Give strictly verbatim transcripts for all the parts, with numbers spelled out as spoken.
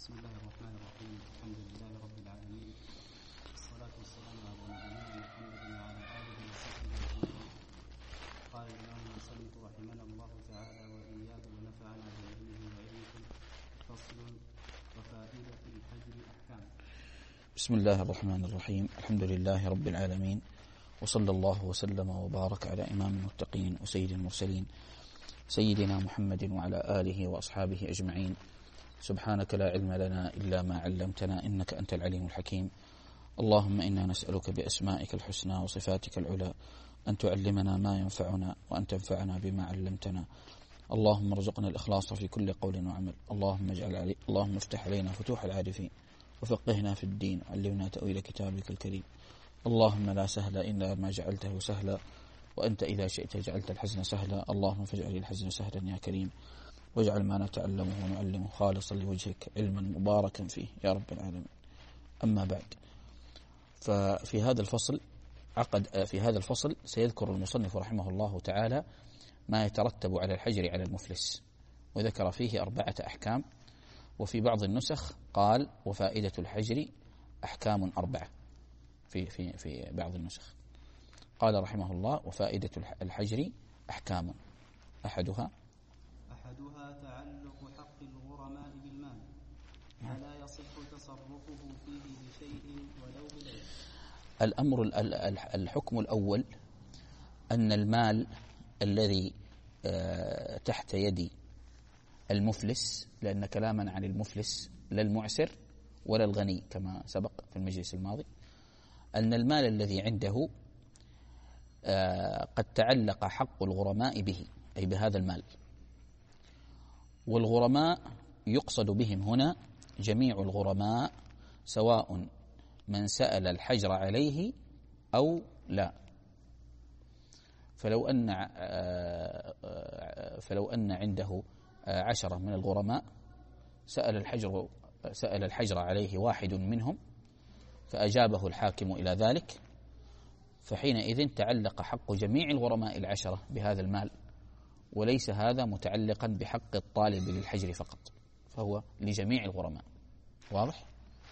بسم الله الرحمن الرحيم. الحمد لله رب العالمين، والصلاة والسلام على نبينا محمد وعلى آله وصحبه أجمعين. قال الإمام المصنف رحمنا الله تعالى وإياه ونفعنا بعلمه وعلمكم. فصل: وفائدة الحجر أحكام. بسم الله الرحمن الرحيم. الحمد لله رب العالمين، وصلى الله وسلم وبارك على إمام المتقين وسيد المرسلين سيدنا محمد وعلى آله وأصحابه أجمعين. سبحانك لا علم لنا إلا ما علمتنا إنك أنت العليم الحكيم. اللهم إنا نسألك بأسمائك الحسنى وصفاتك العلى أن تعلمنا ما ينفعنا وأن تنفعنا بما علمتنا. اللهم ارزقنا الإخلاص في كل قول وعمل. اللهم اجعل علي اللهم افتح علينا فتوح العارفين وفقهنا في الدين وعلمنا تأويل كتابك الكريم. اللهم لا سهل إلا ما جعلته سهلا، وأنت إذا شئت جعلت الحزن سهلا. اللهم فاجعل الحزن سهلا يا كريم، واجعل ما نتعلمه ونعلمه خالصا لوجهك علما مباركا فيه يا رب العالمين. أما بعد، ففي هذا الفصل عقد في هذا الفصل سيذكر المصنف رحمه الله تعالى ما يترتب على الحجر على المفلس، وذكر فيه أربعة أحكام، وفي بعض النسخ قال وفائدة الحجر أحكام أربعة. في في في بعض النسخ قال رحمه الله وفائدة الحجر أحكام. أحدها أحدها تعلق حق الغرماء بالمال، فلا يصح تصرفه فيه بشيء ولو بليل. الأمر الحكم الأول أن المال الذي تحت يد المفلس، لأن كلاما عن المفلس لا المعسر ولا الغني كما سبق في المجلس الماضي، أن المال الذي عنده قد تعلق حق الغرماء به، أي بهذا المال. والغرماء يقصد بهم هنا جميع الغرماء، سواء من سأل الحجر عليه أو لا. فلو أن فلو أن عنده عشرة من الغرماء، سأل الحجر سأل الحجر عليه واحد منهم فأجابه الحاكم إلى ذلك، فحينئذ تعلق حق جميع الغرماء العشرة بهذا المال، وليس هذا متعلقا بحق الطالب للحجر فقط، فهو لجميع الغرماء. واضح؟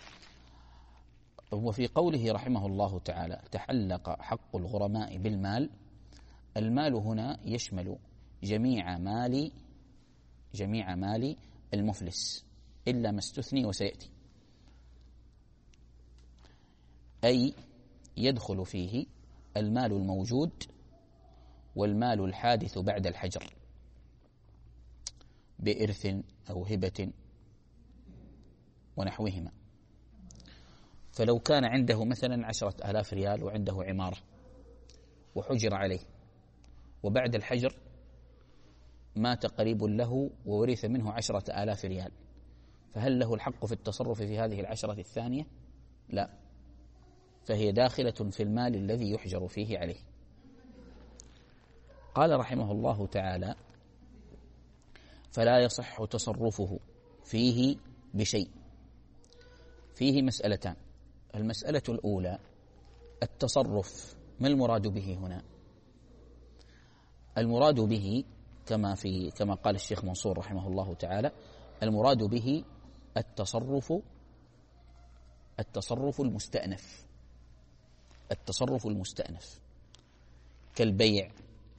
وفي قوله رحمه الله تعالى تعلق حق الغرماء بالمال، المال هنا يشمل جميع مال جميع مال المفلس إلا ما استثني وسيأتي، أي يدخل فيه المال الموجود والمال الحادث بعد الحجر بإرث أو هبة ونحوهما. فلو كان عنده مثلا عشرة آلاف ريال وعنده عمارة وحجر عليه، وبعد الحجر مات قريب له وورث منه عشرة آلاف ريال، فهل له الحق في التصرف في هذه العشرة الثانية؟ لا، فهي داخلة في المال الذي يحجر فيه عليه. قال رحمه الله تعالى فلا يصح تصرفه فيه بشيء. فيه مسألتان. المسألة الأولى التصرف، ما المراد به هنا؟ المراد به كما في كما قال الشيخ منصور رحمه الله تعالى، المراد به التصرف التصرف المستأنف التصرف المستأنف كالبيع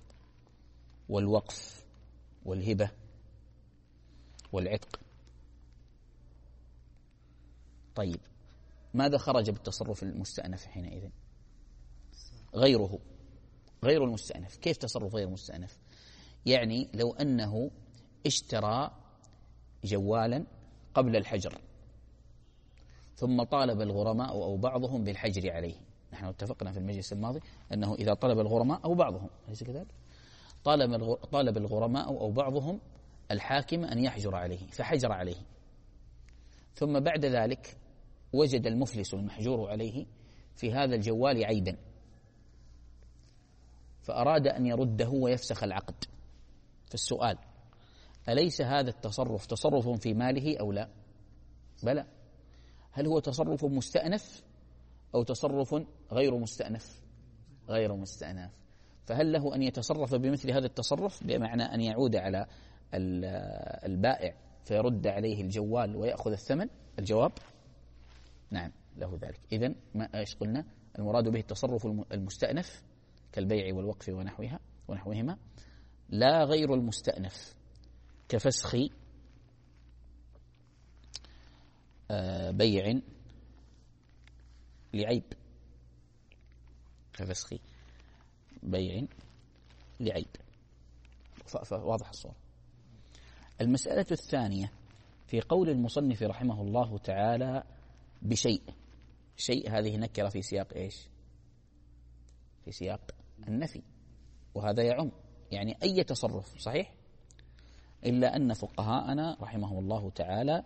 والوقف والهبة والعتق. طيب، ماذا خرج بالتصرف المستأنف حينئذ؟ غيره غير المستأنف. كيف تصرف غير المستأنف؟ يعني لو أنه اشترى جوالا قبل الحجر ثم طالب الغرماء أو بعضهم بالحجر عليه. نحن اتفقنا في المجلس الماضي أنه إذا طلب الغرماء أو بعضهم، أليس كذلك؟ طالب طالب الغرماء أو بعضهم الحاكم أن يحجر عليه، فحجر عليه، ثم بعد ذلك وجد المفلس المحجور عليه في هذا الجوال عيبا، فأراد أن يرده ويفسخ العقد. فالسؤال: أليس هذا التصرف تصرف في ماله أو لا؟ بلى. هل هو تصرف مستأنف أو تصرف غير مستأنف؟ غير مستأنف. فهل له أن يتصرف بمثل هذا التصرف، بمعنى أن يعود على البائع فيرد عليه الجوال ويأخذ الثمن؟ الجواب نعم له ذلك. إذن ما إيش قلنا؟ المراد به التصرف المستأنف كالبيع والوقف ونحوها ونحوهما، لا غير المستأنف كفسخ بيع لعيب، كفسخ بيع لعيب. فواضح الصورة. المسألة الثانية في قول المصنف رحمه الله تعالى بشيء، شيء هذه نكرة في سياق إيش؟ في سياق النفي، وهذا يعم يعني أي تصرف صحيح، إلا أن فقهاءنا رحمه الله تعالى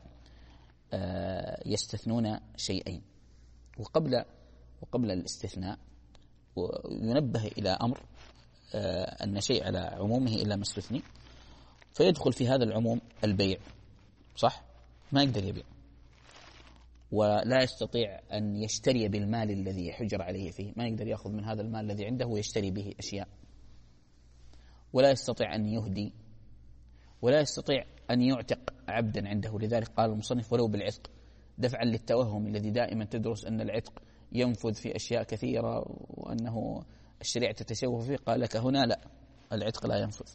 يستثنون شيئين. وقبل وقبل الاستثناء ينبه إلى أمر أن شيء على عمومه إلا ما استثني، فيدخل في هذا العموم البيع، صح؟ ما يقدر يبيع ولا يستطيع أن يشتري بالمال الذي حجر عليه فيه، ما يقدر يأخذ من هذا المال الذي عنده ويشتري به أشياء، ولا يستطيع أن يهدي، ولا يستطيع أن يعتق عبدا عنده. لذلك قال المصنف ولو بالعتق، دفعا للتوهم الذي دائما تدرس أن العتق ينفذ في أشياء كثيرة وأنه الشريعة تتشوف فيه، قال لك هنا لا، العتق لا ينفذ.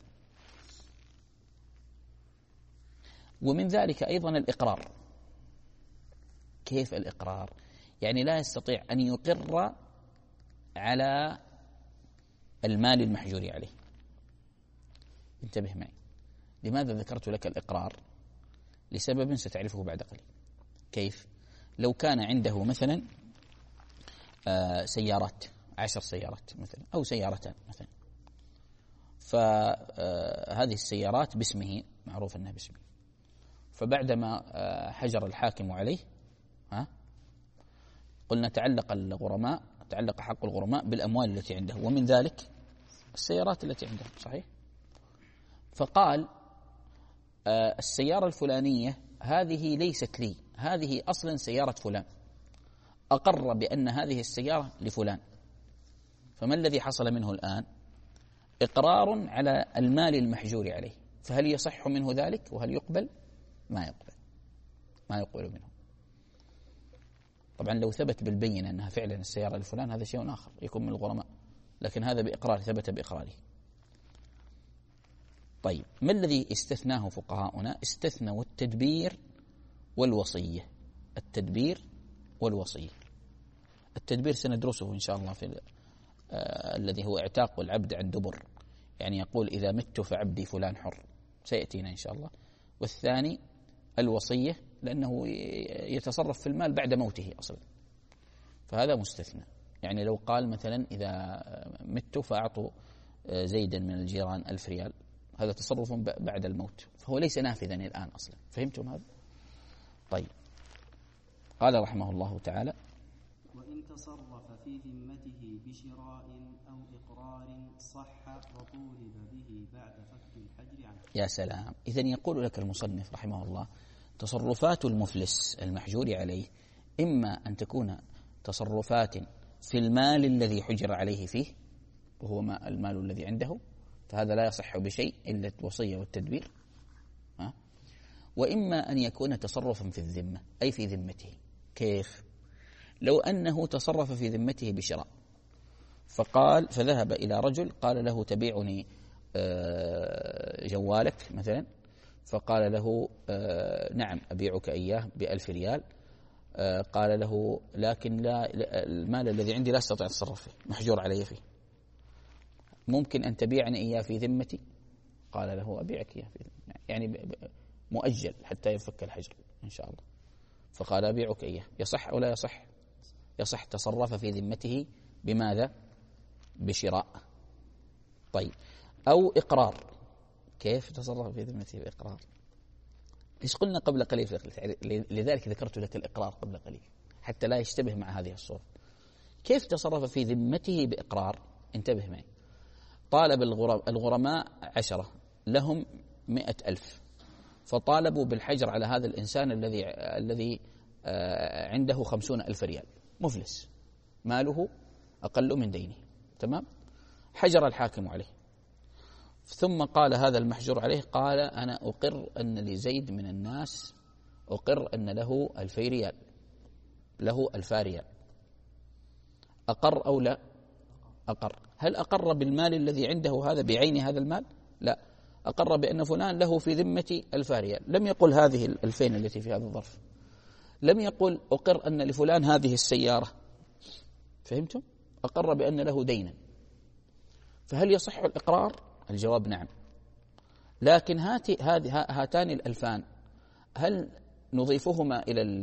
ومن ذلك أيضا الإقرار. كيف الإقرار؟ يعني لا يستطيع أن يقر على المال المحجور عليه. انتبه معي، لماذا ذكرت لك الإقرار؟ لسبب ستعرفه بعد قليل. كيف؟ لو كان عنده مثلا آه سيارات، عشر سيارات مثلا أو سيارتان مثلا، فهذه السيارات باسمه، معروف أنها باسمه، فبعدما آه حجر الحاكم عليه، ها قلنا تعلق الغرماء، تعلق حق الغرماء بالأموال التي عنده، ومن ذلك السيارات التي عنده، صحيح؟ فقال آه السيارة الفلانية هذه ليست لي، هذه أصلا سيارة فلان، أقر بأن هذه السيارة لفلان. فما الذي حصل منه الآن؟ إقرار على المال المحجور عليه. فهل يصح منه ذلك وهل يقبل؟ ما يقبل، ما يقبل منه. طبعا لو ثبت بالبينة أنها فعلا السيارة لفلان هذا شيء آخر، يكون من الغرماء، لكن هذا بإقرار، ثبت بإقراره. طيب ما الذي استثناه فقهاؤنا؟ استثنوا التدبير والوصية. التدبير والوصية. التدبير سندرسه إن شاء الله في آه الذي هو اعتاق العبد عن دبر، يعني يقول إذا مت فعبدي فلان حر، سيأتينا إن شاء الله. والثاني الوصية، لأنه يتصرف في المال بعد موته أصلا، فهذا مستثنى. يعني لو قال مثلا إذا مت فأعطوا زيدا من الجيران ألف ريال، هذا تصرف بعد الموت، فهو ليس نافذا الآن أصلا. فهمتم هذا؟ طيب قال رحمه الله تعالى وإن تصرف في ذمته بشراء أو إقرار صح وطولب به بعد فك الحجر عنه. يا سلام. إذن يقول لك المصنف رحمه الله تصرفات المفلس المحجور عليه إما أن تكون تصرفات في المال الذي حجر عليه فيه، وهو ما المال الذي عنده، فهذا لا يصح بشيء إلا الوصية والتدبير، ها؟ وإما أن يكون تصرفا في الذمة، أي في ذمته. كيف؟ لو أنه تصرف في ذمته بشراء، فقال فذهب إلى رجل قال له تبيعني جوالك مثلا، فقال له نعم أبيعك إياه بألف ريال. قال له لكن لا، المال الذي عندي لا أستطيع أتصرف فيه، محجور علي فيه، ممكن أن تبيعني إياه في ذمتي؟ قال له أبيعك إياه في ذمتي، يعني مؤجل حتى يفك الحجر إن شاء الله. فقال أبيعك إياه، يصح أو لا يصح؟ يصح. تصرف في ذمته بماذا؟ بشراء. طيب أو إقرار. كيف تصرف في ذمته بإقرار؟ إيش قلنا قبل قليل؟ لذلك ذكرت لك الإقرار قبل قليل حتى لا يشتبه مع هذه الصورة. كيف تصرف في ذمته بإقرار؟ انتبه معي. طالب الغرماء عشرة لهم مئة ألف، فطالبوا بالحجر على هذا الإنسان الذي الذي عنده خمسون ألف ريال، مفلس ماله أقل من دينه، تمام؟ حجر الحاكم عليه، ثم قال هذا المحجور عليه، قال أنا أقر أن لزيد من الناس، أقر أن له ألفي ريال، له ألفا ريال. أقر أو لا؟ أقر. هل أقر بالمال الذي عنده هذا بعين هذا المال؟ لا، أقر بأن فلان له في ذمة ألفا ريال. لم يقل هذه الألفين التي في هذا الظرف، لم يقل أقر أن لفلان هذه السيارة. فهمتم؟ أقر بأن له دينا. فهل يصح الإقرار؟ الجواب نعم. لكن هاتي هذه هاتان الألفان هل نضيفهما إلى ال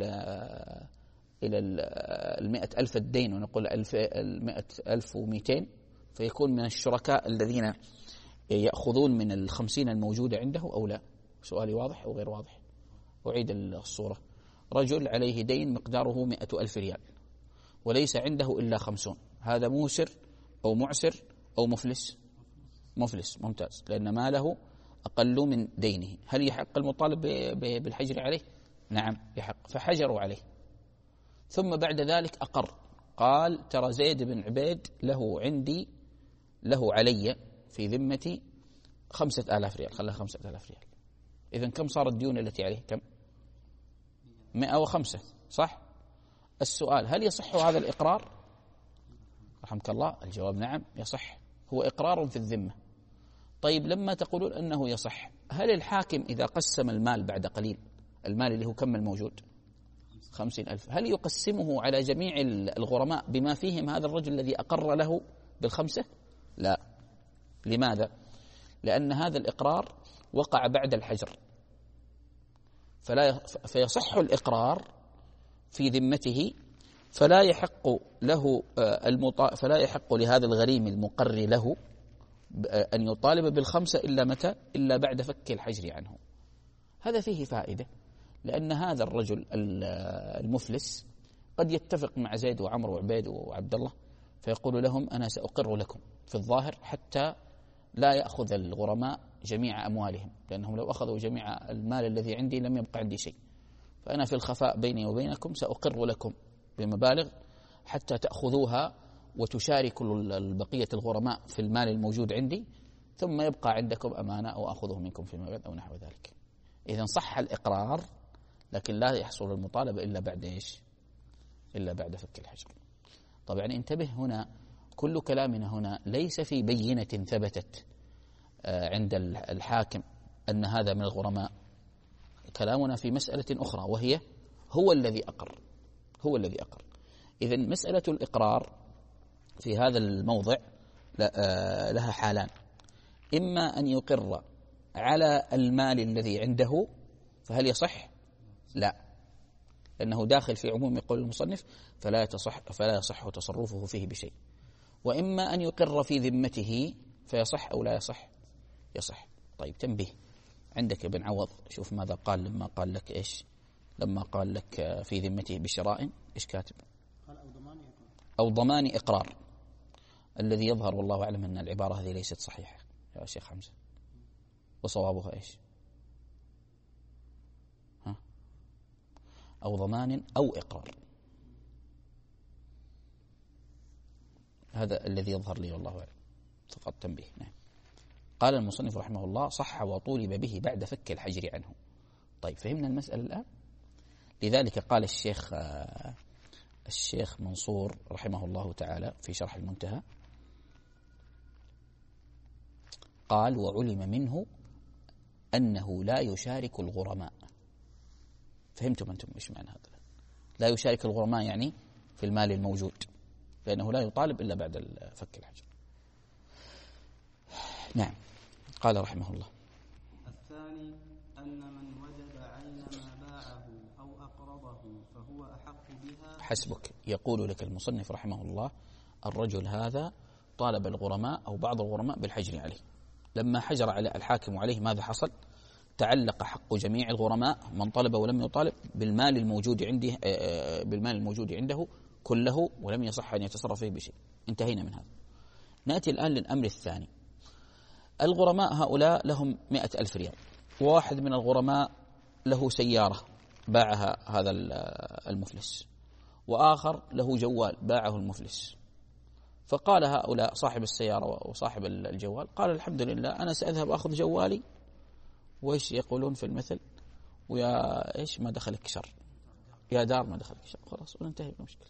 إلى المئة ألف الدين ونقول ألف المئة ألف ومئتين، فيكون من الشركاء الذين يأخذون من الخمسين الموجودة عنده أو لا؟ سؤالي واضح أو غير واضح؟ أعيد الصورة. رجل عليه دين مقداره مئة ألف ريال وليس عنده إلا خمسون، هذا موسر أو معسر أو مفلس؟ مفلس. ممتاز، لأن ماله أقل من دينه. هل يحق المطالب بالحجر عليه؟ نعم يحق. فحجروا عليه. ثم بعد ذلك أقر، قال ترى زيد بن عبيد له عندي له علي في ذمتي خمسة آلاف ريال، خلاها خمسة آلاف ريال. إذن كم صارت الديون التي عليه؟ كم؟ مئة وخمسة، صح؟ السؤال هل يصح هذا الإقرار؟ رحمك الله. الجواب نعم يصح، هو إقرار في الذمة. طيب لما تقولون أنه يصح، هل الحاكم إذا قسم المال بعد قليل، المال اللي هو كم الموجود؟ خمسين ألف، هل يقسمه على جميع الغرماء بما فيهم هذا الرجل الذي أقر له بالخمسة؟ لا. لماذا؟ لأن هذا الإقرار وقع بعد الحجر، فلا فيصح الإقرار في ذمته، فلا يحق له المطا... فلا يحق لهذا الغريم المقر له أن يطالب بالخمسة إلا متى؟ إلا بعد فك الحجر عنه. هذا فيه فائدة، لأن هذا الرجل المفلس قد يتفق مع زيد وعمر وعبيد وعبد الله فيقول لهم أنا سأقر لكم في الظاهر حتى لا يأخذ الغرماء جميع أموالهم، لأنهم لو أخذوا جميع المال الذي عندي لم يبقى عندي شيء، فأنا في الخفاء بيني وبينكم سأقر لكم بمبالغ حتى تأخذوها وتشاركوا البقية الغرماء في المال الموجود عندي، ثم يبقى عندكم أمانة أو أخذه منكم فيما بعد أو نحو ذلك. إذن صح الإقرار، لكن لا يحصل المطالبة إلا بعد إيش؟ إلا بعد فك الحجر. طبعا انتبه، هنا كل كلامنا هنا ليس في بينة ثبتت عند الحاكم أن هذا من الغرماء، كلامنا في مسألة أخرى وهي هو الذي أقر، هو الذي أقر. إذن مسألة الإقرار في هذا الموضع لها حالان، إما أن يقر على المال الذي عنده، فهل يصح؟ لا، لأنه داخل في عموم قول المصنف فلا يصح فلا يصح تصرفه فيه بشيء. وإما أن يقر في ذمته فيصح أو لا يصح؟ يصح. طيب تنبيه، عندك ابن عوض، شوف ماذا قال لما قال لك إيش؟ لما قال لك في ذمته بشراء، إيش كاتب؟ قال أو ضمان إقرار. أو ضمان إقرار. الذي يظهر والله أعلم أن العبارة هذه ليست صحيحة يا شيخ حمزة، وصوابها إيش؟ ها؟ أو ضمان أو إقرار، هذا الذي يظهر لي والله أعلم، فقط تنبيه. نعم. قال المصنف رحمه الله صح وطولب به بعد فك الحجر عنه. طيب فهمنا المسألة الآن. لذلك قال الشيخ الشيخ منصور رحمه الله تعالى في شرح المنتهى، قال وعلم منه أنه لا يشارك الغرماء. فهمتم أنتم إيش معنى هذا؟ لا يشارك الغرماء يعني في المال الموجود، لأنه لا يطالب إلا بعد فك الحجر. نعم. قال رحمه الله الثاني أن من وجد عين ما باعه أو أقرضه فهو أحق بها. حسبك. يقول لك المصنف رحمه الله الرجل هذا طالب الغرماء أو بعض الغرماء بالحجر عليه، لما حجر على الحاكم عليه ماذا حصل؟ تعلق حق جميع الغرماء من طلب ولم يطالب بالمال الموجود عنده بالمال الموجود عنده كله، ولم يصح أن يتصرف فيه بشيء. انتهينا من هذا. نأتي الآن للأمر الثاني. الغرماء هؤلاء لهم مئة ألف ريال، وواحد من الغرماء له سيارة باعها هذا المفلس، وآخر له جوال باعه المفلس، فقال هؤلاء صاحب السيارة وصاحب الجوال قال الحمد لله أنا سأذهب أخذ جوالي، وإيش يقولون في المثل، ويا إيش ما دخلك شر، يا دار ما دخلك شر، خلاص وننتهي بالمشكلة.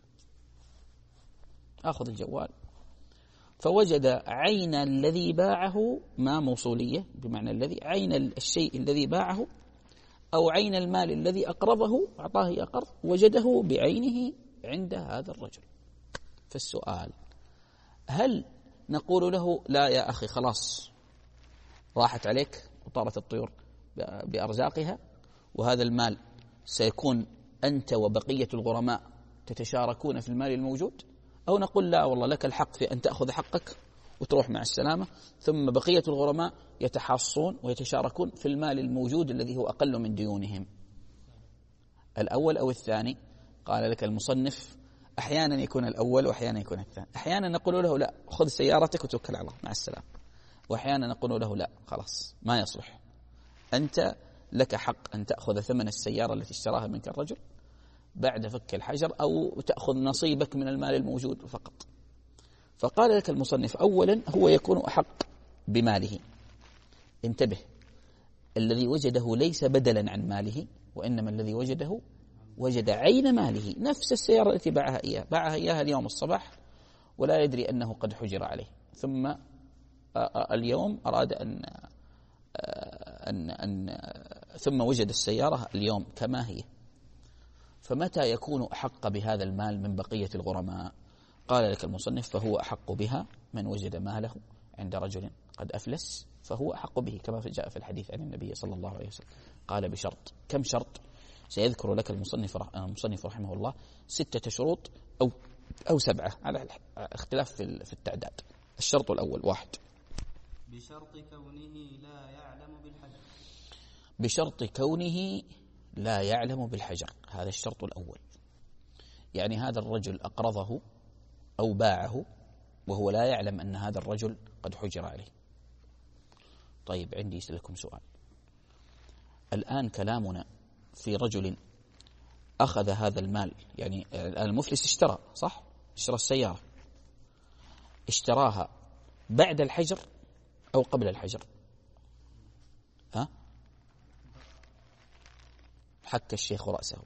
أخذ الجوال، فوجد عين الذي باعه ما موصولية بمعنى الذي، عين الشيء الذي باعه أو عين المال الذي أقرضه أعطاه أقرض، وجده بعينه عند هذا الرجل. فالسؤال هل نقول له لا يا أخي خلاص راحت عليك وطارت الطيور بأرزاقها، وهذا المال سيكون أنت وبقية الغرماء تتشاركون في المال الموجود، أو نقول لا والله لك الحق في أن تأخذ حقك وتروح مع السلامة، ثم بقية الغرماء يتحاصون ويتشاركون في المال الموجود الذي هو أقل من ديونهم؟ الأول أو الثاني؟ قال لك المصنف أحيانا يكون الأول وأحيانا يكون الثاني. أحيانا نقول له لا خذ سيارتك وتوكل على الله مع السلامة، وأحيانا نقول له لا خلاص ما يصلح، أنت لك حق أن تأخذ ثمن السيارة التي اشتراها منك الرجل بعد فك الحجر، أو تأخذ نصيبك من المال الموجود فقط. فقال لك المصنف أولا هو يكون أحق بماله. انتبه، الذي وجده ليس بدلا عن ماله، وإنما الذي وجده وجد عين ماله، نفس السيارة التي باعها إياه، باعها إياها اليوم الصباح ولا يدري أنه قد حجر عليه، ثم اليوم أراد أن أن أن ثم وجد السيارة اليوم كما هي. فمتى يكون أحق بهذا المال من بقية الغرماء؟ قال لك المصنف فهو أحق بها من وجد ماله عند رجل قد أفلس، فهو أحق به كما جاء في الحديث عن النبي صلى الله عليه وسلم. قال بشرط. كم شرط؟ سيذكر لك المصنف المصنف رحمه الله ستة شروط أو أو سبعة على اختلاف في في التعداد. الشرط الأول واحد بشرط كونه لا يعلم بالحجر. بشرط كونه لا يعلم بالحجر، هذا الشرط الأول. يعني هذا الرجل أقرضه أو باعه وهو لا يعلم أن هذا الرجل قد حجر عليه. طيب عندي لكم سؤال. الآن كلامنا في رجل أخذ هذا المال، يعني المفلس اشترى، صح؟ اشترى السيارة، اشتراها بعد الحجر أو قبل الحجر؟ ها؟ حك الشيخ رأسه.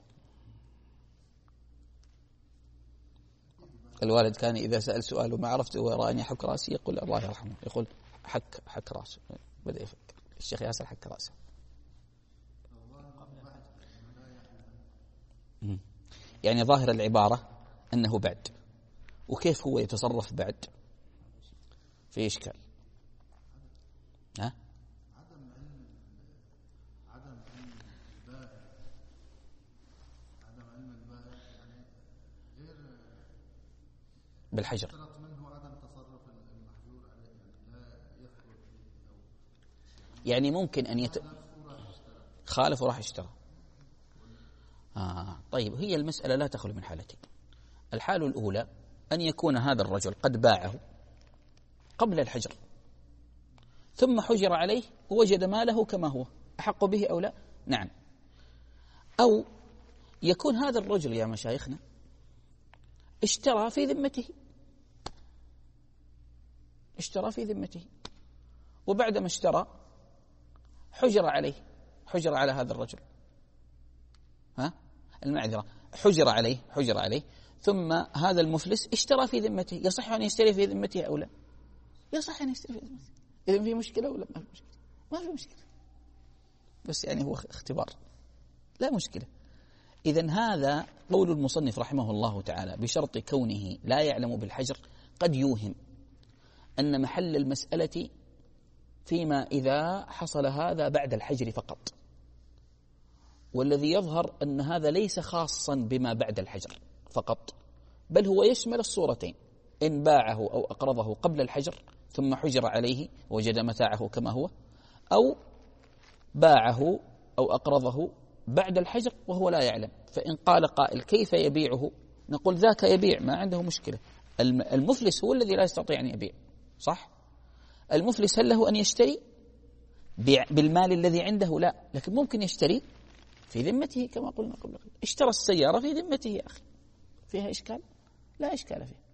الوالد كان إذا سأل سؤال وما عرفت وراني حك رأسي يقول الله يرحمه، يقول حك حك رأسه. بدأ يفكر الشيخ ياسر حك رأسه. يعني ظاهر العبارة أنه بعد، وكيف هو يتصرف بعد؟ في إشكال. ها؟ عدم علم عدم علم البائع عدم علم البائع يعني غير بالحجر. اشترط منه عدم تصرف المحجور عليه، يعني لا يخبر فيه أو يعني ممكن أن يت... خالف وراح اشترى. آه طيب، هي المسألة لا تخلو من حالتين. الحالة الأولى أن يكون هذا الرجل قد باعه قبل الحجر ثم حجر عليه ووجد ماله كما هو، أحق به أو لا؟ نعم. أو يكون هذا الرجل يا مشايخنا اشترى في ذمته، اشترى في ذمته وبعدما اشترى حجر عليه، حجر على هذا الرجل، ها المعذرة، حجر عليه حجر عليه ثم هذا المفلس اشترى في ذمته. يصح أن يشتري في ذمته أو لا؟ يصح أن يشتري في ذمته. إذن في مشكلة ولا ما في مشكلة؟ ما في مشكلة، بس يعني هو اختبار، لا مشكلة. إذن هذا قول المصنف رحمه الله تعالى بشرط كونه لا يعلم بالحجر قد يوهم أن محل المسألة فيما إذا حصل هذا بعد الحجر فقط، والذي يظهر أن هذا ليس خاصا بما بعد الحجر فقط، بل هو يشمل الصورتين: إن باعه أو أقرضه قبل الحجر ثم حجر عليه وجد متاعه كما هو، أو باعه أو أقرضه بعد الحجر وهو لا يعلم. فإن قال قائل كيف يبيعه؟ نقول ذاك يبيع ما عنده مشكلة. المفلس هو الذي لا يستطيع أن يبيع، صح؟ المفلس هل له أن يشتري بالمال الذي عنده؟ لا، لكن ممكن يشتري في ذمته كما قلنا قبل قليل. اشترى السيارة في ذمته يا أخي، فيها إشكال؟ لا إشكال فيه.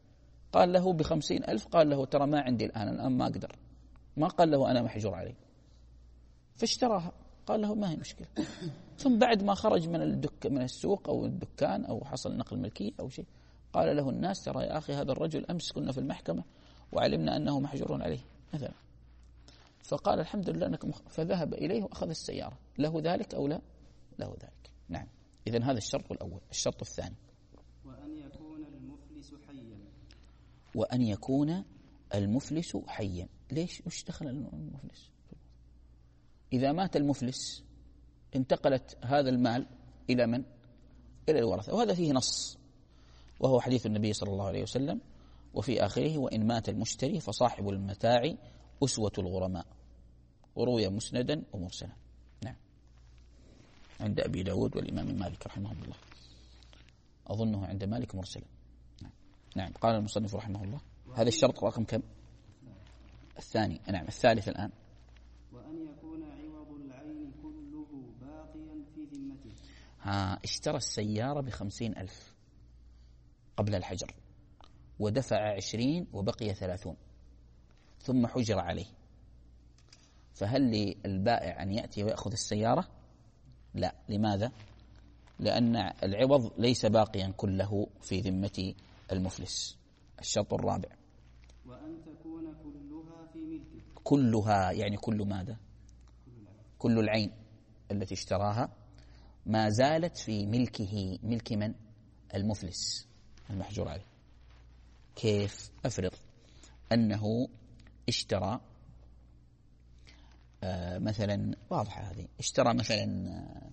قال له بخمسين ألف، قال له ترى ما عندي الآن الآن ما أقدر، ما قال له أنا محجور عليه، فاشتراها، قال له ما هي مشكلة. ثم بعد ما خرج من الدك من السوق أو الدكان أو حصل نقل ملكية أو شيء، قال له الناس ترى يا أخي هذا الرجل أمس كنا في المحكمة وعلمنا أنه محجور عليه مثلا. فقال الحمد لله أنك مخ... فذهب إليه وأخذ السيارة. له ذلك أو لا؟ له ذلك. نعم. إذن هذا الشرط الأول. الشرط الثاني وأن يكون المفلس حيا. وأن يكون المفلس حيا. ليش؟ وش دخل المفلس؟ إذا مات المفلس انتقلت هذا المال إلى من؟ إلى الورثة، وهذا فيه نص، وهو حديث النبي صلى الله عليه وسلم وفي آخره وإن مات المشتري فصاحب المتاع أسوة الغرماء، وروي مسندا ومرسلا. نعم. عند أبي داود والإمام مالك رحمه الله، أظنه عند مالك مرسلا. نعم. نعم. قال المصنف رحمه الله هذا الشرط رقم كم؟ الثاني. نعم. الثالث الآن وأن يكون عوض العين كله باقيا في ذمته. ها اشترى السيارة بخمسين ألف قبل الحجر ودفع عشرين وبقي ثلاثون ثم حجر عليه، فهل للبائع أن يأتي ويأخذ السيارة؟ لا. لماذا؟ لأن العوض ليس باقيا كله في ذمة المفلس. الشرط الرابع وأن تكون كلها في ملكه. كلها يعني كل ماذا؟ كل العين التي اشتراها ما زالت في ملكه. ملك من؟ المفلس المحجور عليه. كيف؟ أفرض أنه اشترى آه مثلا، واضحة هذه، اشترى مثلا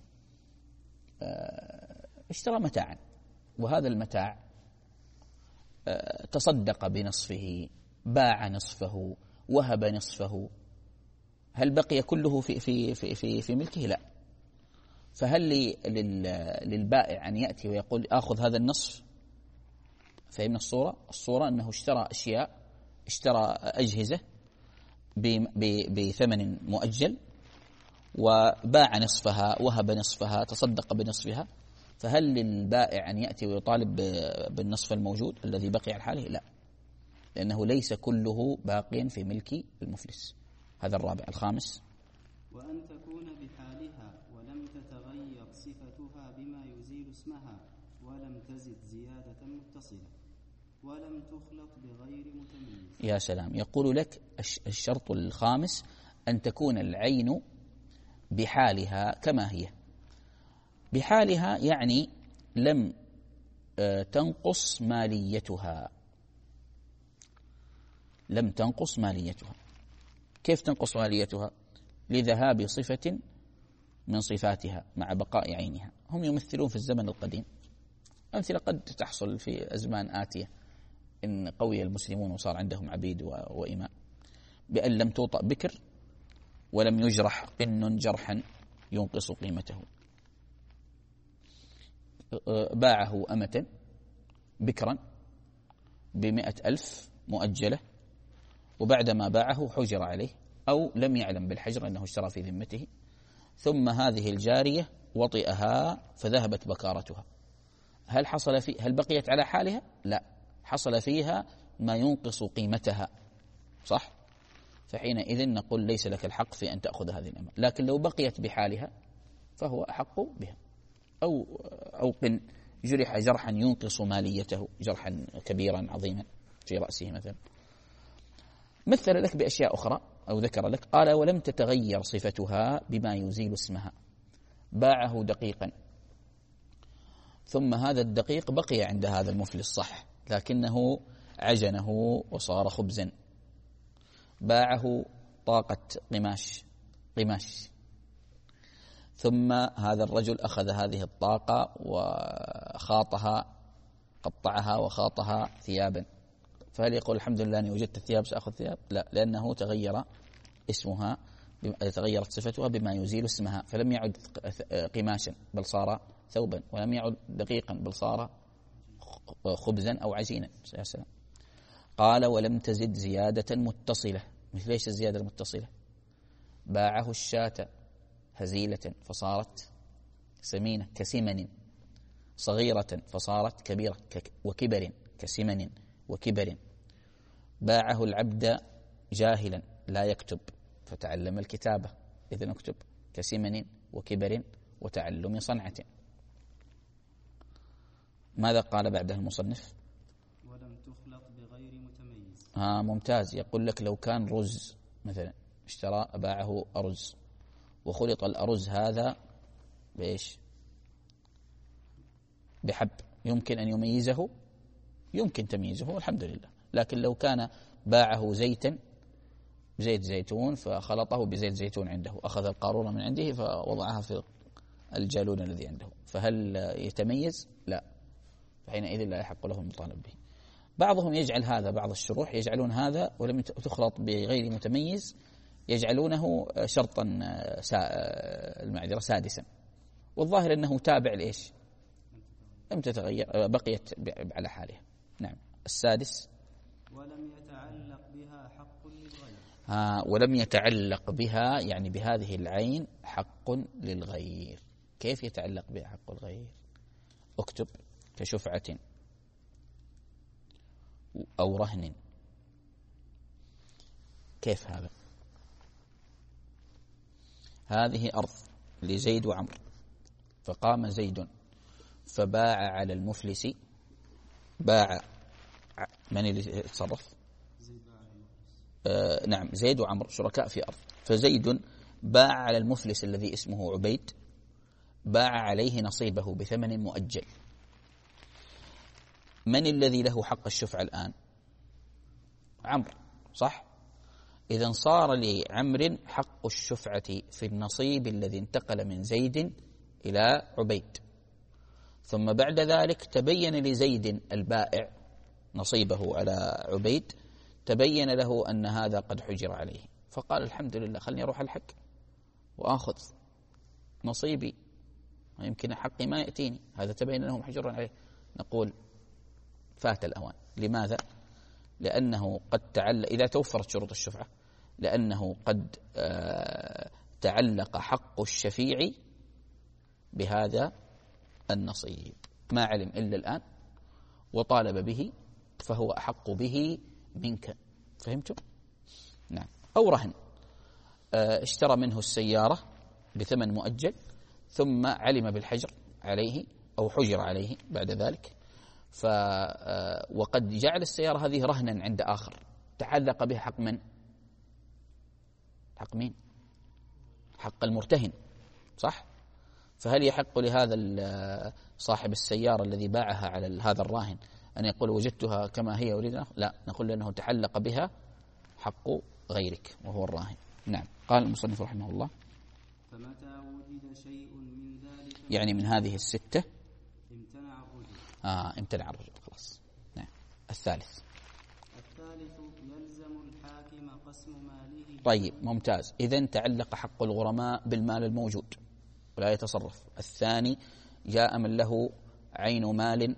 آه اشترى متاعا، وهذا المتاع آه تصدق بنصفه، باع نصفه، وهب نصفه، هل بقي كله في في في في, في ملكه؟ لا. فهل للبائع أن يأتي ويقول آخذ هذا النصف؟ فهمنا الصورة؟ الصورة أنه اشترى أشياء، اشترى أجهزة بثمن مؤجل وباع نصفها، وهب نصفها، تصدق بنصفها، فهل للبائع أن يأتي ويطالب بالنصف الموجود الذي بقي على حاله؟ لا، لأنه ليس كله باقيا في ملك المفلس. هذا الرابع. الخامس وأن تكون بحالها ولم تتغير صفتها بما يزيل اسمها ولم تزد زيادة متصلة ولم تخلط بغير متميز. يا سلام. يقول لك الشرط الخامس أن تكون العين بحالها كما هي. بحالها يعني لم تنقص ماليتها. لم تنقص ماليتها. كيف تنقص ماليتها؟ لذهاب صفة من صفاتها مع بقاء عينها. هم يمثلون في الزمن القديم أمثلة قد تحصل في أزمان آتية إن قوي المسلمون وصار عندهم عبيد وإماء، بأن لم توطأ بكر ولم يجرح قن جرحا ينقص قيمته. باعه أمة بكرا بمئة ألف مؤجلة، وبعدما باعه حجر عليه أو لم يعلم بالحجر أنه اشترى في ذمته، ثم هذه الجارية وطئها فذهبت بكارتها. هل حصل في هل بقيت على حالها؟ لا، حصل فيها ما ينقص قيمتها، صح؟ فحينئذ نقول ليس لك الحق في أن تأخذ هذه الأمة. لكن لو بقيت بحالها فهو أحق بها. أو أو قن جرح جرحا ينقص ماليته، جرحا كبيرا عظيما في رأسه مثلا. مثل لك بأشياء أخرى أو ذكر لك، قال ولم تتغير صفتها بما يزيل اسمها. باعه دقيقا ثم هذا الدقيق بقي عند هذا المفلس، صح، لكنه عجنه وصار خبزا. باعه طاقة قماش قماش ثم هذا الرجل أخذ هذه الطاقة وخاطها، قطعها وخاطها ثيابا، فهل يقول الحمد لله أني وجدت الثياب سأخذ ثياب؟ لا، لأنه تغير اسمها، تغيرت صفتها بما يزيل اسمها، فلم يعد قماشا بل صار ثوبا، ولم يعد دقيقا بل صار خبزا أو عجينا. يا سلام. قال ولم تزد زيادة متصلة. مثل ايش الزيادة المتصلة؟ باعه الشاة هزيلة فصارت سمينة كسمن، صغيرة فصارت كبيرة وكبر كسمن وكبر، باعه العبد جاهلا لا يكتب فتعلم الكتابة، إذن اكتب، كسمن وكبر وتعلم صنعة. ماذا قال بعده المصنف؟ ولم تخلط بغير متميز. ها ممتاز. يقول لك لو كان رز مثلا، اشترى باعه أرز وخلط الأرز هذا بإيش؟ بحب، يمكن أن يميزه؟ يمكن تمييزه والحمد لله. لكن لو كان باعه زيتا، زيت زيتون، فخلطه بزيت زيتون عنده، أخذ القارورة من عنده فوضعها في الجالون الذي عنده، فهل يتميز؟ لا، فحينئذ لا يحق له المطالب به. بعضهم يجعل هذا، بعض الشروح يجعلون هذا ولم تخلط بغير متميز يجعلونه شرطا المعذرة سادسا، والظاهر أنه تابع لإيش؟ لم تتغير، بقيت على حالها. نعم. السادس ولم يتعلق بها حق للغير. ها ولم يتعلق بها يعني بهذه العين حق للغير. كيف يتعلق بها حق الغير؟ اكتب كشفعة أو رهن. كيف هذا؟ هذه أرض لزيد وعمر، فقام زيد فباع على المفلس. باع من اللي تصرف؟ زيد باع على المفلس. آه نعم، زيد وعمر شركاء في أرض، فزيد باع على المفلس الذي اسمه عبيد، باع عليه نصيبه بثمن مؤجل. من الذي له حق الشفعة الآن؟ عمرو، صح؟ إذن صار لعمر حق الشفعة في النصيب الذي انتقل من زيد إلى عبيد، ثم بعد ذلك تبين لزيد البائع نصيبه على عبيد، تبين له أن هذا قد حجر عليه، فقال الحمد لله خلني أروح الحق وآخذ نصيبي، يمكن حقي ما يأتيني، هذا تبين له محجور عليه. نقول فات الأوان. لماذا؟ لأنه قد تعلق، إذا توفرت شروط الشفعة، لأنه قد تعلق حق الشفيع بهذا النصيب، ما علم إلا الآن وطالب به، فهو أحق به منك. فهمتم؟ نعم. أو رهن، اشترى منه السيارة بثمن مؤجل ثم علم بالحجر عليه أو حجر عليه بعد ذلك، ف وقد جعل السيارة هذه رهنا عند آخر، تعلق بها حق من؟ حق مين؟ حق المرتهن، صح؟ فهل يحق لهذا صاحب السيارة الذي باعها على هذا الراهن أن يقول وجدتها كما هي أريدها؟ لا، نقول لأنه تعلق بها حق غيرك وهو الراهن. نعم. قال المصنف رحمه الله فمتى وجد شيء من ذلك يعني من هذه الستة امتنع الرجوع. آه امتنع الرجوع خلاص. نعم. الثالث الثالث يلزم الحاكم قسم ماله. طيب ممتاز. إذن تعلق حق الغرماء بالمال الموجود ولا يتصرف. الثاني جاء من له عين مال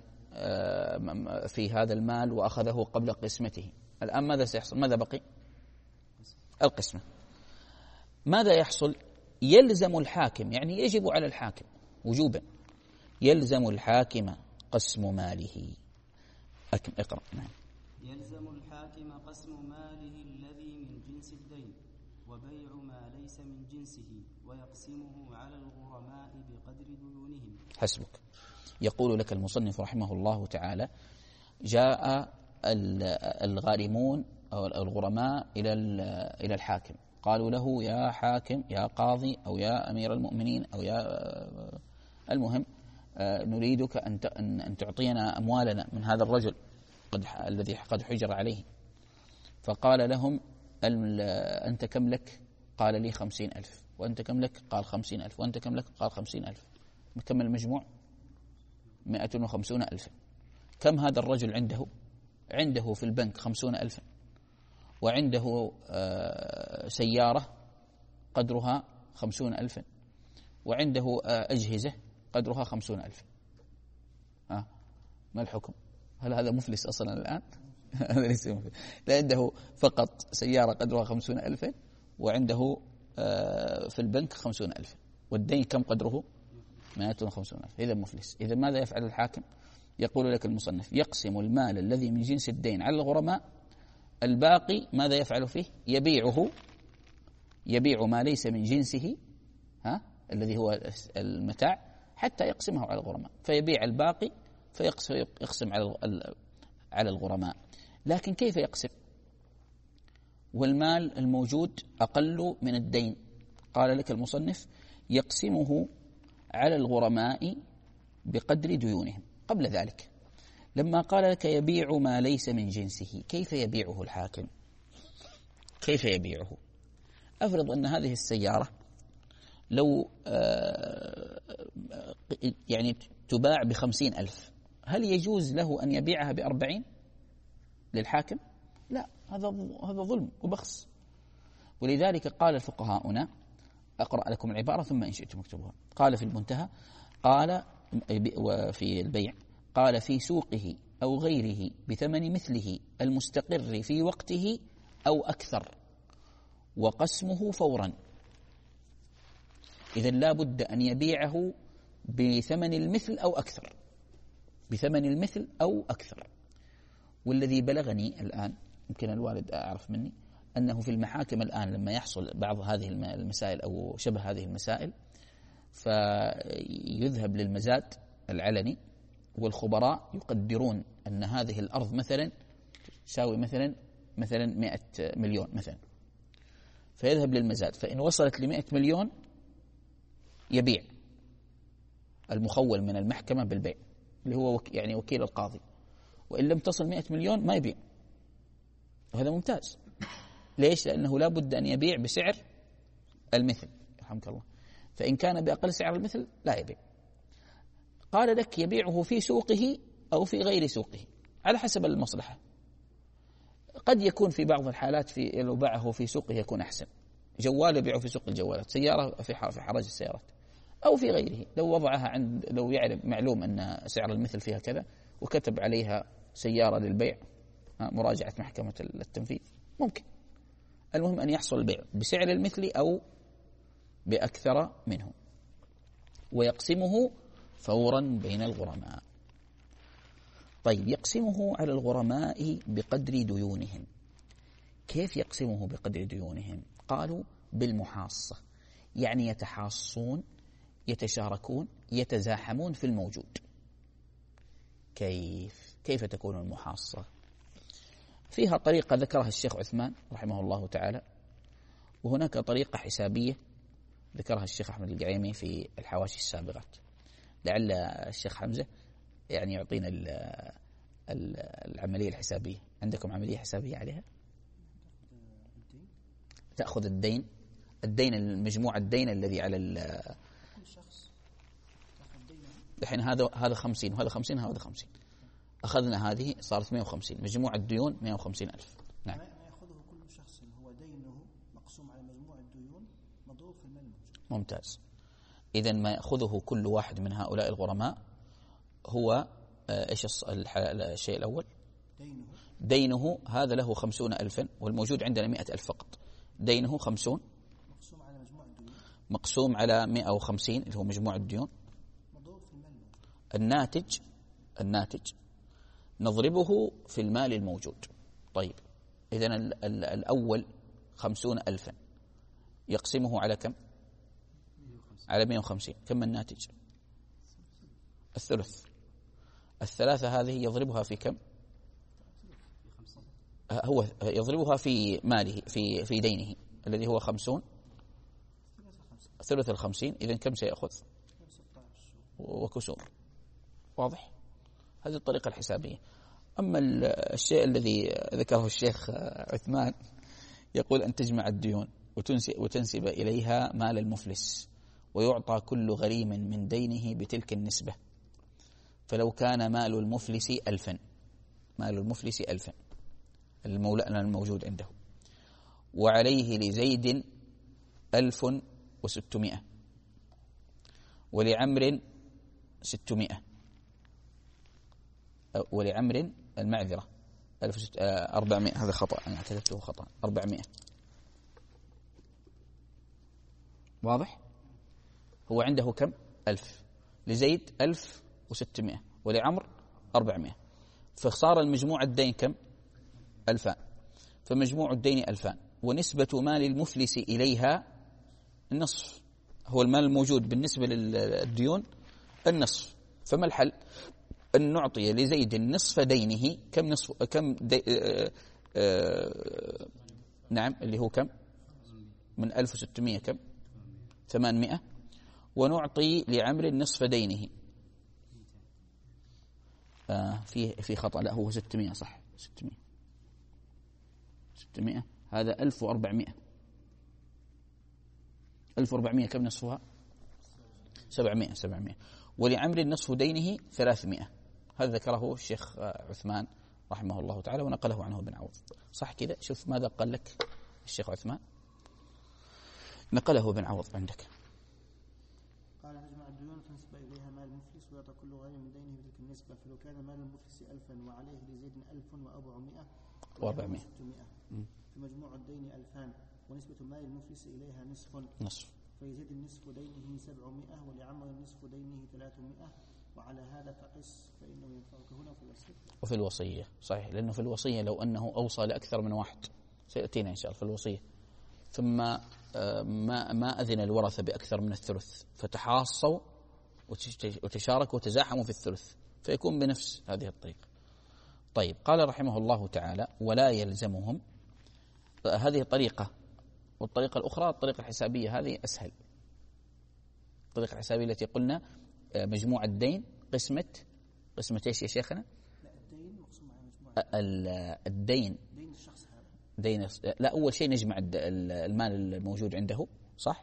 في هذا المال وأخذه قبل قسمته. الآن ماذا سيحصل؟ ماذا بقي؟ القسمة. ماذا يحصل؟ يلزم الحاكم، يعني يجب على الحاكم وجوبا، يلزم الحاكم قسم ماله. اقرأ. نعم. يلزم الحاكم قسم ماله الذي من جنس الدين وبيع ما ليس من جنسه ويقسمه على الغرماء بقدر ديونهم. حسبك. يقول لك المصنف رحمه الله تعالى جاء الغارمون أو الغرماء إلى إلى الحاكم، قالوا له يا حاكم يا قاضي أو يا أمير المؤمنين أو يا المهم نريدك أن أن تعطينا أموالنا من هذا الرجل قد الذي قد حجر عليه. فقال لهم أنت كم لك؟ قال لي خمسين ألف. وأنت كم لك؟ قال خمسين ألف. وأنت كم لك؟ قال خمسين ألف. كم المجموع؟ مائة وخمسون ألف. كم هذا الرجل عنده؟ عنده في البنك خمسون ألفا، وعنده سيارة قدرها خمسون ألفا، وعنده أجهزة قدرها خمسون ألفا. ها ما الحكم؟ هل هذا مفلس أصلا الآن؟ هذا ليس مفلس، لا، عنده فقط سيارة قدرها خمسون ألفا وعنده في البنك خمسون ألفا، والدين كم قدره؟ مائة وخمسون ألف. إذا مفلس. إذا ماذا يفعل الحاكم؟ يقول لك المصنف يقسم المال الذي من جنس الدين على الغرماء الباقي ماذا يفعل فيه؟ يبيعه يبيع ما ليس من جنسه، ها الذي هو المتاع، حتى يقسمه على الغرماء، فيبيع الباقي فيقسم على على الغرماء. لكن كيف يقسم والمال الموجود أقل من الدين؟ قال لك المصنف: يقسمه على الغرماء بقدر ديونهم. قبل ذلك لما قال لك يبيع ما ليس من جنسه، كيف يبيعه الحاكم؟ كيف يبيعه؟ أفرض أن هذه السيارة لو يعني تباع بخمسين ألف، هل يجوز له أن يبيعها بأربعين للحاكم؟ لا، هذا هذا ظلم وبخس. ولذلك قال الفقهاؤنا، أقرأ لكم العبارة ثم إن شئتم اكتبوها. قال في المنتهى، قال وفي البيع، قال: في سوقه أو غيره بثمن مثله المستقر في وقته أو أكثر، وقسمه فورا. إذن لا بد أن يبيعه بثمن المثل أو أكثر، بثمن المثل أو أكثر. والذي بلغني الآن، يمكن الوالد أعرف مني، أنه في المحاكم الآن لما يحصل بعض هذه المسائل أو شبه هذه المسائل، فيذهب للمزاد العلني، والخبراء يقدرون أن هذه الأرض مثلا تساوي مثلا مثلا مئة مليون مثلا، فيذهب للمزاد، فإن وصلت لمئة مليون يبيع المخول من المحكمة بالبيع، اللي هو يعني وكيل القاضي، وإن لم تصل مئة مليون ما يبيع. وهذا ممتاز. ليش؟ لأنه لا بد أن يبيع بسعر المثل، رحمك الله. فإن كان بأقل سعر المثل لا يبيع. قال لك يبيعه في سوقه أو في غير سوقه على حسب المصلحة. قد يكون في بعض الحالات في لو باعه في سوقه يكون أحسن، جوال يبيعه في سوق الجوالات، سيارة في في حراج السيارات، أو في غيره. لو وضعها عند، لو يعلم معلوم أن سعر المثل فيها كذا وكتب عليها سيارة للبيع، مراجعة محكمة التنفيذ، ممكن. المهم أن يحصل البيع بسعر المثل أو بأكثر منه، ويقسمه فورا بين الغرماء. طيب، يقسمه على الغرماء بقدر ديونهم. كيف يقسمه بقدر ديونهم؟ قالوا: بالمحاصة، يعني يتحاصون، يتشاركون، يتزاحمون في الموجود. كيف كيف تكون المحاصة؟ فيها طريقة ذكرها الشيخ عثمان رحمه الله تعالى، وهناك طريقة حسابية ذكرها الشيخ أحمد القعيمي في الحواشي السابقات. لعل الشيخ حمزة يعني يعطينا العملية الحسابية. عندكم عملية حسابية عليها؟ تأخذ الدين الدين المجموع الدين الذي على الشخص. الحين هذا هذا خمسين وهذا خمسين وهذا خمسين، أخذنا هذه صارت مئة وخمسين، مجموع الديون مئة وخمسين ألف. نعم. ما يأخذه كل شخص هو دينه مقسوم على مجموع الديون مضروب في المال الموجود. ممتاز. إذن ما يأخذه كل واحد من هؤلاء الغرماء هو إيش الشيء الأول؟ دينه دينه هذا له خمسون ألفا، والموجود عندنا مئة ألف فقط. دينه خمسون مقسوم على مجموع الديون مقسوم على مئة وخمسين اللي هو مجموع الديون مضروب في المال الموجود. الناتج الناتج نضربه في المال الموجود. طيب، إذن الأول خمسون ألفا يقسمه على كم؟ على مئة وخمسين. كم الناتج؟ الثلث. الثلاثة هذه يضربها في كم؟ هو يضربها في ماله، في في دينه الذي هو خمسون، ثلث الخمسين. إذن كم سيأخذ؟ وكسور. واضح؟ هذه الطريقة الحسابية. أما الشيء الذي ذكره الشيخ عثمان، يقول أن تجمع الديون وتنسب إليها مال المفلس، ويعطى كل غريم من دينه بتلك النسبة. فلو كان مال المفلس ألفا، مال المفلس ألفا المولى الموجود عنده، وعليه لزيد ألف وستمائة، ولعمر ستمائة، ولعمر المعذرة ألف أربعمائة. هذا خطأ، أنا اعتذرته خطأ. أربعمائة. واضح؟ هو عنده كم؟ ألف. لزيد ألف وستمائة، ولعمر أربعمائة. فصار المجموع الدين كم؟ ألفان. فمجموع الدين ألفان، ونسبة مال المفلس إليها النصف، هو المال الموجود بالنسبة للديون النصف. فما الحل؟ أن نعطي لزيد نصف دينه. كم نصف؟ كم دي آآ آآ نعم اللي هو كم؟ من ألف وستمائة كم؟ ثمانمائة. ونعطي لعمر نصف دينه. آه في في خطأ، لا هو ستمائة صح، ستمائة ستمائة هذا ألف وأربعمائة. ألف وأربعمائة كم نصفها؟ سبعمائة. سبعمائة. ولعمر نصف دينه ثلاثمائة. هذا ذكره الشيخ عثمان رحمه الله تعالى ونقله عنه ابن عوض. صح كذا؟ شوف ماذا قال لك الشيخ عثمان، نقله ابن عوض عندك. قال نجمع الديون فنسب إليها مال المفلس ويعطى كل غير من دينه بتلك النسبة، فلو كان مال المفلس ألفا وعليه لزيد ألف وأربعمائة وأربعمائة فمجموع الدين ألفان، ونسبة مال المفلس إليها نصف نصف فيزيد النصف دينه سبعمائة ولعمر نصف دينه ثلاثمائة، وعلى هذا فقس فإنه ينفعك هنا في الوصية. وفي الوصية صحيح، لأنه في الوصية لو أنه أوصى لأكثر من واحد سيأتينا إن شاء الله في الوصية، ثم ما ما أذن الورثة بأكثر من الثلث فتحاصوا وتشاركوا وتزاحموا في الثلث، فيكون بنفس هذه الطريقة. طيب قال رحمه الله تعالى ولا يلزمهم. هذه طريقة، والطريقة الأخرى الطريقة الحسابية، هذه أسهل. الطريقة الحسابية التي قلنا مجموع الدين قسمة قسمة ايش يا شيخنا؟ لا الدين مقسوم على مجموع الدين دين الشخص هذا. دين لا أول شيء نجمع المال الموجود عنده صح؟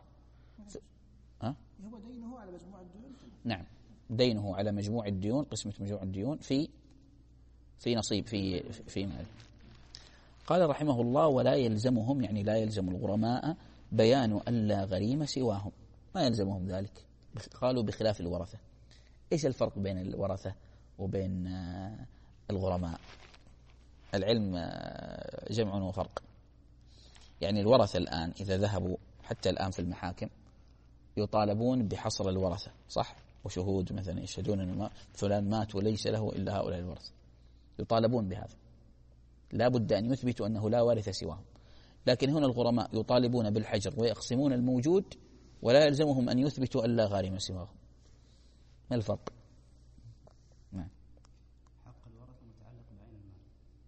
ها؟ هو دينه على مجموع الديون. نعم دينه على مجموع الديون، قسمة مجموع الديون في في نصيب في في مال. قال رحمه الله ولا يلزمهم، يعني لا يلزم الغرماء بيان ألا غريم سواهم، ما يلزمهم ذلك. قالوا بخلاف الورثة. إيش الفرق بين الورثة وبين الغرماء؟ العلم جمع وفرق. يعني الورثة الآن إذا ذهبوا حتى الآن في المحاكم يطالبون بحصر الورثة صح، وشهود مثلا يشهدون أن فلان مات وليس له إلا هؤلاء الورثة، يطالبون بهذا، لا بد أن يثبتوا أنه لا وارث سواهم. لكن هنا الغرماء يطالبون بالحجر ويقسمون الموجود ولا يلزمهم أن يثبتوا أن لا غارم سواهم. ما الفرق؟ نعم. حق الورثة متعلق بعين المال.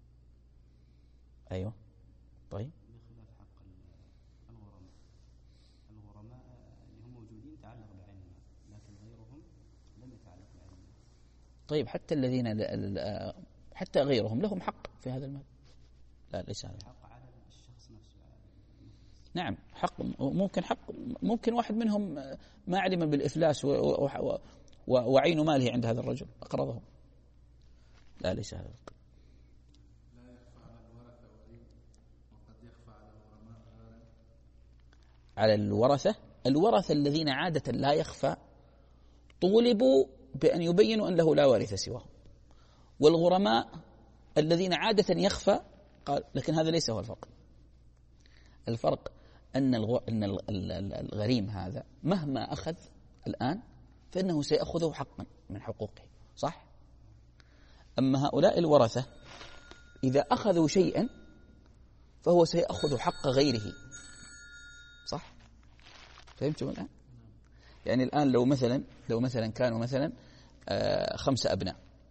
أيوة طيب. بخلاف حق الغرماء. الغرماء اللي هم موجودين يتعلق بعين المال، لكن غيرهم لم يتعلق بعين المال. طيب حتى الذين حتى غيرهم لهم حق في هذا المال؟ لا ليس هذا حق على الشخص نفسه. نعم حق ممكن، حق ممكن واحد منهم ما علم بالإفلاس وعين ماله عند هذا الرجل أقرضه. لا ليس هذا. لا يخفى على الورثة ولي وقد يخفى على الغرماء غالبا. على الورثة الورثة الذين عادة لا يخفى طولبوا بأن يبينوا أن له لا وارث سواهم، والغرماء الذين عادة يخفى قال، لكن هذا ليس هو الفرق. الفرق أن الغريم هذا مهما أخذ الآن فإنه سيأخذه حقا من حقوقه صح؟ أما هؤلاء الورثة إذا أخذوا شيئا فهو سيأخذ حق غيره صح؟ فهمتم الآن؟ يعني الآن لو مثلا لو مثلا كانوا مثلا خمسة أبناء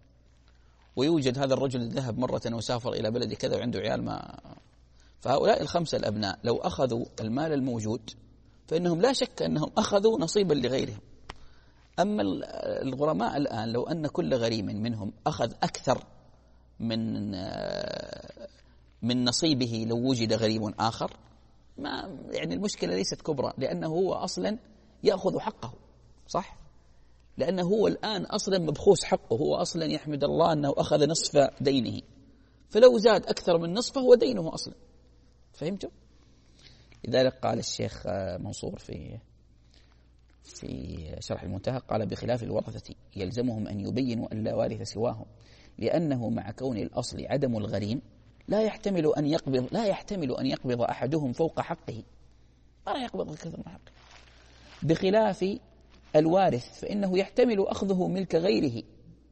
ويوجد هذا الرجل ذهب مرة وسافر إلى بلد كذا وعنده عيال، ما فهؤلاء الخمسة الأبناء لو أخذوا المال الموجود فإنهم لا شك أنهم أخذوا نصيبا لغيرهم. أما الغرماء الآن لو أن كل غريم منهم أخذ أكثر من من نصيبه لو وجد غريم آخر، ما يعني المشكلة ليست كبرى، لأنه هو أصلا يأخذ حقه صح؟ لأنه هو الآن أصلا مبخوس حقه، هو أصلا يحمد الله أنه أخذ نصف دينه، فلو زاد أكثر من نصفه هو دينه أصلا. فهمتم؟ لذلك قال الشيخ منصور في في شرح المنتهى قال بخلاف الورثة يلزمهم أن يبينوا أن لا وارث سواهم، لأنه مع كون الأصل عدم الغريم لا يحتمل أن يقبض لا يحتمل أن يقبض أحدهم فوق حقه، ما يقبض كثر من حقه، بخلاف الوارث فإنه يحتمل أخذه ملك غيره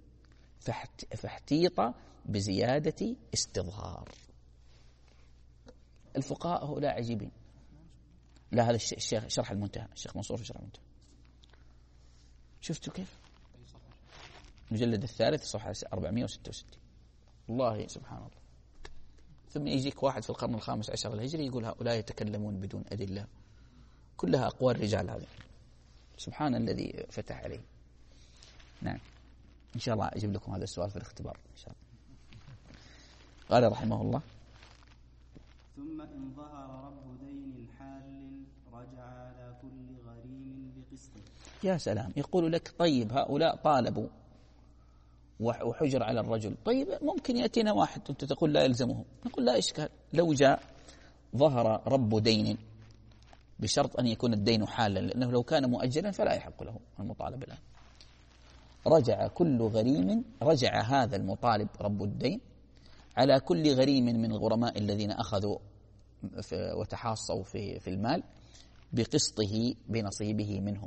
فاحتيط بزيادة استظهار. الفقهاء هؤلاء عجيبين. لا هذا الشيخ شرح المنتهى، الشيخ منصور في شرح المنتهى. شفتوا كيف؟ المجلد الثالث صفحة أربعمائة وستة وستين. والله سبحان الله. ثم يجيك واحد في القرن الخامس عشر الهجري يقول هؤلاء يتكلمون بدون أدلة، كلها أقوال رجال. هذا سبحان الذي فتح عليه. نعم إن شاء الله أجيب لكم هذا السؤال في الاختبار إن شاء الله. قال رحمه الله: ثم إن ظهر رب دين حال رجع على كل غريم بقسطه. يا سلام. يقول لك طيب هؤلاء طالبوا وحجر على الرجل، طيب ممكن يأتينا واحد أنت تقول لا يلزمهم، نقول لا إشكال. لو جاء ظهر رب دين بشرط أن يكون الدين حالا، لأنه لو كان مؤجلا فلا يحق له المطالبة الآن. رجع كل غريم، رجع هذا المطالب رب الدين على كل غريم من الغرماء الذين أخذوا وتحاصوا في في المال بقسطه بنصيبه منهم.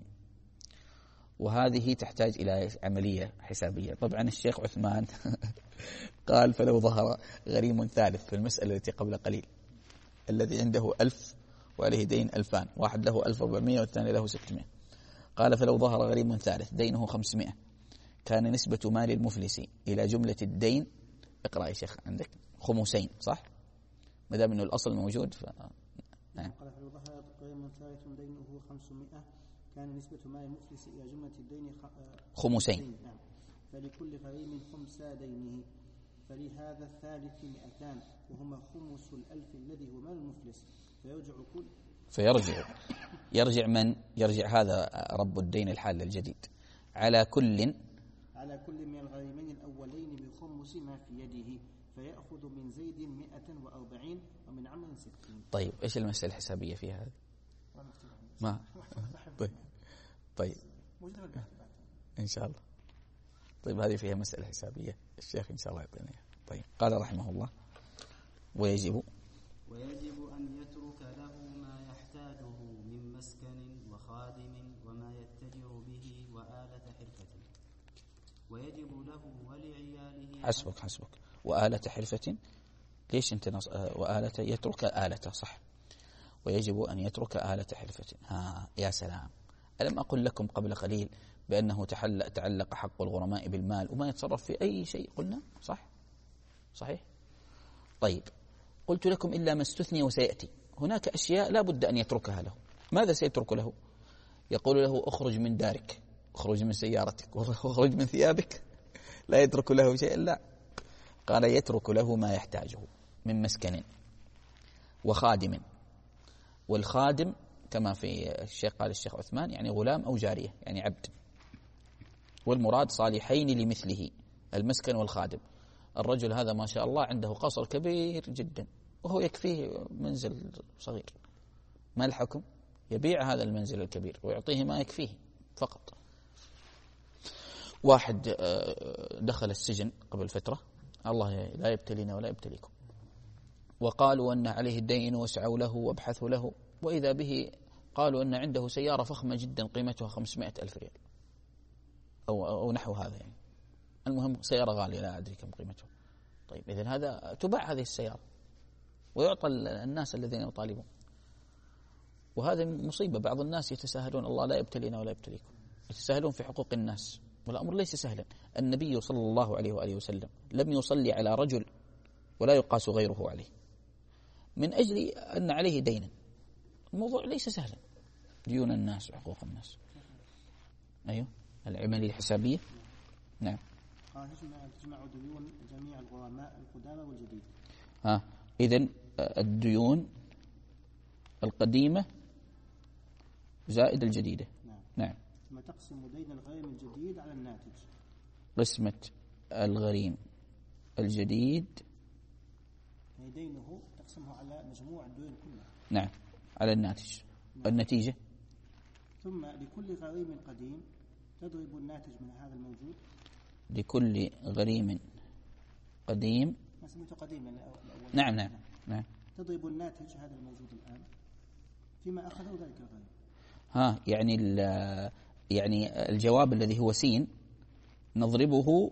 وهذه تحتاج إلى عملية حسابية. طبعا الشيخ عثمان قال فلو ظهر غريم ثالث في المسألة التي قبل قليل، الذي عنده ألف وعليه دين ألفان، واحد له ألف وأربعمائة والثاني له ستمائة، قال فلو ظهر غريم ثالث دينه خمسمائة، كان نسبة مال المفلس إلى جملة الدين، اقرأ يا شيخ عندك، خمسين، صح؟ ما دام انه الاصل موجود ف نعم. قال فلو ظهر غريم ثالث دينه خمسمائة كان نسبة مال المفلس إلى جملة الدين خمسين. نعم. فلكل غريم خمسا دينه، فلهذا الثالث مئتان وهما خمس الألف الذي هو مال المفلس، فيرجع كل فيرجع يرجع من يرجع هذا رب الدين الحال الجديد على كل على كل من الغريمين الأولين بخمس ما في يده، فيأخذ من زيد مئة وأربعين ومن عمرو ستين. طيب إيش المسألة الحسابية في هذا؟ ما طيب طيب إن شاء الله. طيب هذه فيها مسألة حسابية، الشيخ إن شاء الله يعطينا. طيب قال رحمه الله: ويجب ويجب أن يترك له ما يحتاجه من مسكن وخادم وما يتجر به وآلة حرفة، ويجب له ولعياله. حسبك حسبك وآلة حرفة. ليش انت نص... وآلة يترك آلة، صح؟ ويجب أن يترك آلة حرفة. ها يا سلام. ألم أقل لكم قبل قليل بأنه تحل... تعلق حق الغرماء بالمال وما يتصرف في أي شيء؟ قلنا صح؟ صحيح؟ طيب قلت لكم إلا ما استثني وسيأتي. هناك أشياء لا بد أن يتركها له. ماذا سيترك له؟ يقول له أخرج من دارك، أخرج من سيارتك، أخرج من ثيابك. لا يترك له شيء. لا، قال يترك له ما يحتاجه من مسكن وخادم. والخادم كما في الشيخ قال الشيخ عثمان يعني غلام أو جارية، يعني عبد. والمراد صالحين لمثله، المسكن والخادم. الرجل هذا ما شاء الله عنده قصر كبير جدا وهو يكفيه منزل صغير، ما الحكم؟ يبيع هذا المنزل الكبير ويعطيه ما يكفيه فقط. واحد دخل السجن قبل فترة، الله لا يبتلينا ولا يبتليكم، وقالوا أن عليه الدين واسعوا له وابحثوا له، وإذا به قالوا أن عنده سيارة فخمة جدا قيمتها خمسمائة ألف ريال أو, أو نحو هذا يعني. المهم سيارة غالية لا أدري كم قيمتها. طيب إذن هذا تباع هذه السيارة ويعطى الناس الذين يطالبون، وهذا مصيبة. بعض الناس يتساهلون، الله لا يبتلينا ولا يبتليكم، يتساهلون في حقوق الناس، والأمر ليس سهلا. النبي صلى الله عليه وآله وسلم لم يصلي على رجل ولا يقاس غيره عليه من أجل أن عليه دينا. الموضوع ليس سهلا، ديون الناس وحقوق الناس. أيوه العملية الحسابية. نعم. قال تجمع ديون جميع الغرماء القدامى والجديد. ها إذن الديون القديمة زائد الجديدة. نعم. نعم. ثم تقسم دين الغريم الجديد على الناتج. قسمة الغريم الجديد يعني دينه تقسمه على مجموع الديون كلها. نعم على الناتج. نعم. النتيجة ثم لكل غريم قديم تضرب الناتج من هذا الموجود. لكل غريم قديم. ما سميته قديم الأول. نعم نعم نعم. تضرب الناتج هذا الموجود الآن فيما أخذه ذلك الغريم. ها يعني يعني الجواب الذي هو سين نضربه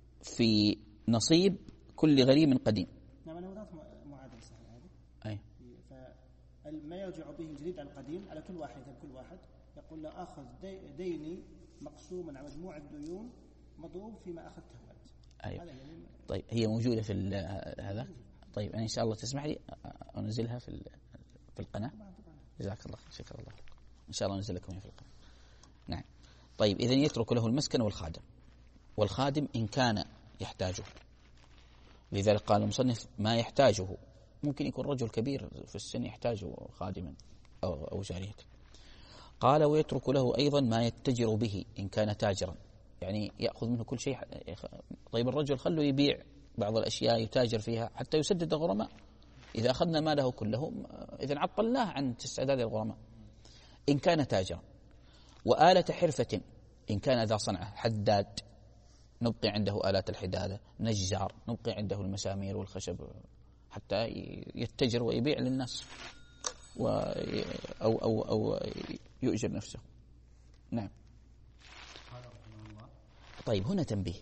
في نصيب كل غريم قديم. نعم أنا وضعت معادلة سهلة هذه. أي. ما يرجع به الجديد عن القديم على كل واحد كل واحد يقول له أخذ دي ديني مقسوما على مجموع الديون مضروب فيما أخذته أنت. أيوة. يعني طيب هي موجودة في هذا. طيب أنا إن شاء الله تسمح لي أنزلها في في القناة. جزاك الله شكرا الله إن شاء الله أنزل لكم في القناة. نعم. طيب إذن يترك له المسكن والخادم، والخادم إن كان يحتاجه، لذلك قال المصنف ما يحتاجه، ممكن يكون رجل كبير في السن يحتاج خادما أو, أو جارية. قال ويترك له أيضا ما يتجر به إن كان تاجرا، يعني يأخذ منه كل شيء. طيب الرجل خلوا يبيع بعض الأشياء يتاجر فيها حتى يسدد الغرماء، إذا أخذنا ماله كله إذن عطلناه عن استعداد الغرماء. إن كان تاجرا، وآلة حرفة إن كان ذا صنعة، حداد نبقي عنده آلات الحدادة، نجار نبقي عنده المسامير والخشب حتى يتجر ويبيع للناس و أو أو أو يؤجر نفسه. نعم. طيب هنا تنبيه،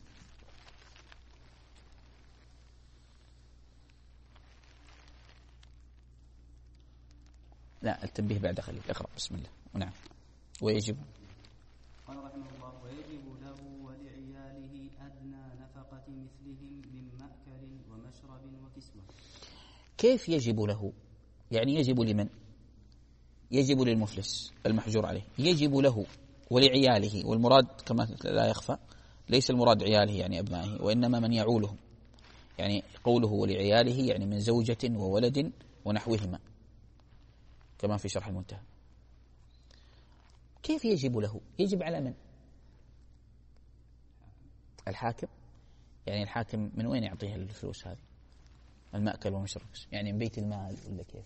لا التنبيه بعد خليل اقرأ بسم الله. نعم. ويجب قال رحمه الله ويجب له ولعياله أدنى نفقة مثلهم من مأكل ومشرب وكسوة. كيف يجب له؟ يعني يجب لمن؟ يجب للمفلس المحجور عليه، يجب له ولعياله، والمراد كما لا يخفى ليس المراد عياله يعني أبنائه، وإنما من يعولهم، يعني قوله ولعياله يعني من زوجة وولد ونحوهما كما في شرح المنتهى. كيف يجب له؟ يجب على من؟ الحاكم. يعني الحاكم من وين يعطيه الفلوس هذه؟ المأكل والمشرب يعني من بيت المال ولا كيف؟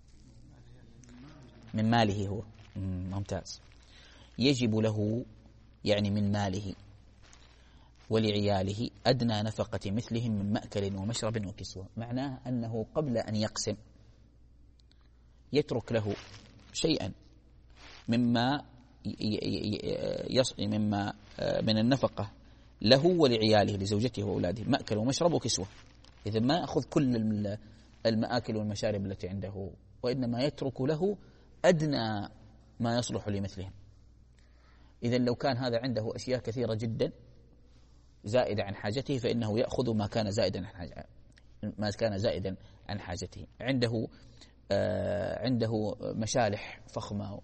من ماله هو. ممتاز. يجب له يعني من ماله ولعياله أدنى نفقة مثلهم من مأكل ومشرب وكسوة، معناه أنه قبل أن يقسم يترك له شيئا مما مما من النفقة له ولعياله لزوجته وأولاده، مأكل ومشرب وكسوة. إذا ما يأخذ كل المآكل والمشارب التي عنده، وإنما يترك له أدنى ما يصلح لمثلهم. إذا لو كان هذا عنده أشياء كثيرة جدا زائدة عن حاجته فإنه يأخذ ما كان زائدا عن حاجته ما كان زائدا عن حاجته. عنده آه عنده مشالح فخمة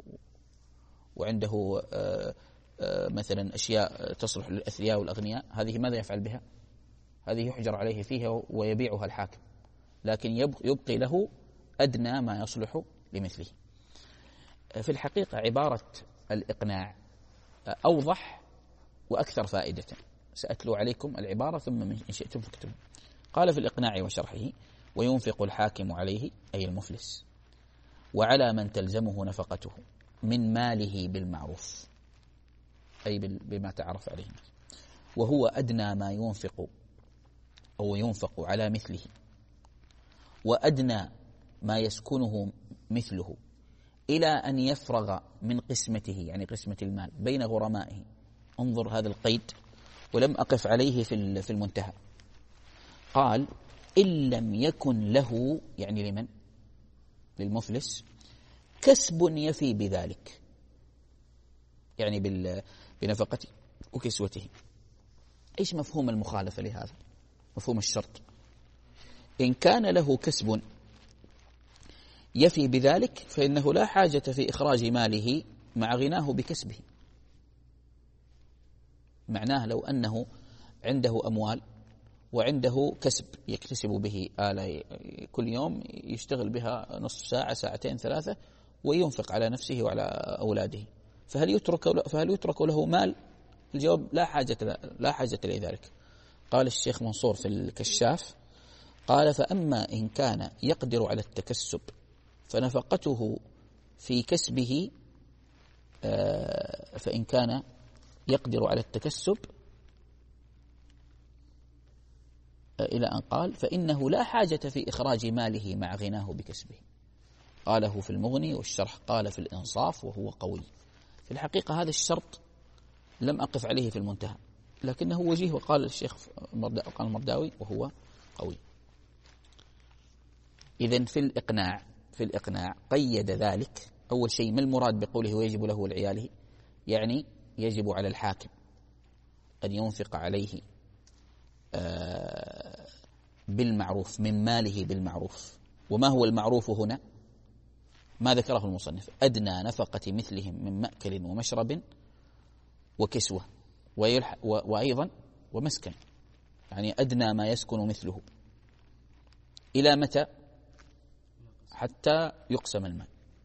وعنده آه آه مثلا أشياء تصلح للأثرياء والأغنياء، هذه ماذا يفعل بها؟ هذه يحجر عليه فيها ويبيعها الحاكم، لكن يبقي له أدنى ما يصلح لمثله. في الحقيقة عبارة الإقناع أوضح وأكثر فائدة. سأتلو عليكم العبارة ثم إن شئتم فاكتبوا. قال في الإقناع وشرحه وينفق الحاكم عليه أي المفلس وعلى من تلزمه نفقته من ماله بالمعروف أي بما تعرف عليه، وهو أدنى ما ينفق أو ينفق على مثله وأدنى ما يسكنه مثله إلى أن يفرغ من قسمته يعني قسمة المال بين غرمائه. انظر هذا القيد ولم أقف عليه في في المنتهى. قال إن لم يكن له يعني لمن؟ للمفلس كسب يفي بذلك يعني بنفقته وكسوته. إيش مفهوم المخالفة لهذا؟ مفهوم الشرط. إن كان له كسب يفي بذلك فإنه لا حاجة في إخراج ماله مع غناه بكسبه. معناه لو أنه عنده أموال وعنده كسب يكتسب به آلة كل يوم يشتغل بها نصف ساعة ساعتين ثلاثة وينفق على نفسه وعلى أولاده، فهل يترك فهل يترك له مال؟ الجواب لا حاجة لا حاجة لذلك. قال الشيخ منصور في الكشاف قال فأما إن كان يقدر على التكسب فنفقته في كسبه فإن كان يقدر على التكسب إلى أن قال فإنه لا حاجة في إخراج ماله مع غناه بكسبه. قاله في المغني والشرح قال في الإنصاف وهو قوي. في الحقيقة هذا الشرط لم أقف عليه في المنتهى لكنه وجيه، وقال الشيخ قال المرداوي وهو قوي. إذن في الإقناع في الإقناع قيد ذلك. أول شيء ما المراد بقوله ويجب له ولعياله؟ يعني يجب على الحاكم أن ينفق عليه بالمعروف من ماله بالمعروف. وما هو المعروف هنا؟ ما ذكره المصنف: أدنى نفقة مثلهم من مأكل ومشرب وكسوة وأيضا ومسكن، يعني أدنى ما يسكن مثله. إلى متى؟ حتى يقسم المال.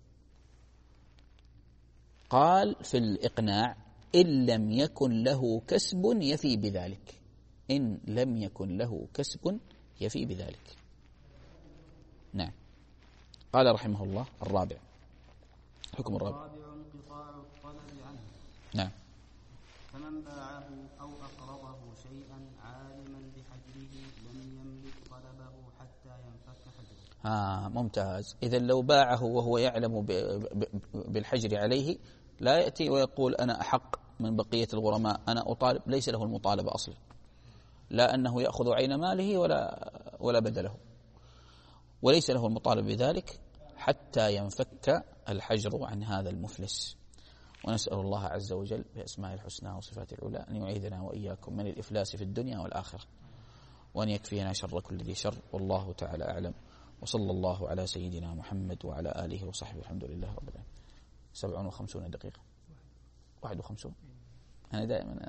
قال في الإقناع: إن لم يكن له كسب يفي بذلك. إن لم يكن له كسب يفي بذلك. نعم. قال رحمه الله: الرابع، حكم الرابع. الرابع انقطاع الطلب عنه. نعم. فمن باعه أو أقرضه شيئا عالما بحجره لم يملك طلبه حتى ينفك حجره. آه ممتاز. إذا لو باعه وهو يعلم بالحجر عليه لا يأتي ويقول أنا أحق من بقية الغرماء، أنا أطالب. ليس له المطالبة أصلا، لا أنه يأخذ عين ماله ولا ولا بدله، وليس له المطالب بذلك حتى ينفك الحجر عن هذا المفلس. ونسأل الله عز وجل بأسماء الحسنى وصفاته العلى أن يعيذنا وإياكم من الإفلاس في الدنيا والآخرة، وأن يكفينا شر كل ذي شر. والله تعالى أعلم، وصلى الله على سيدنا محمد وعلى آله وصحبه. الحمد لله رب العالمين. سبع وخمسون دقيقة، واحد وخمسون. أنا دائما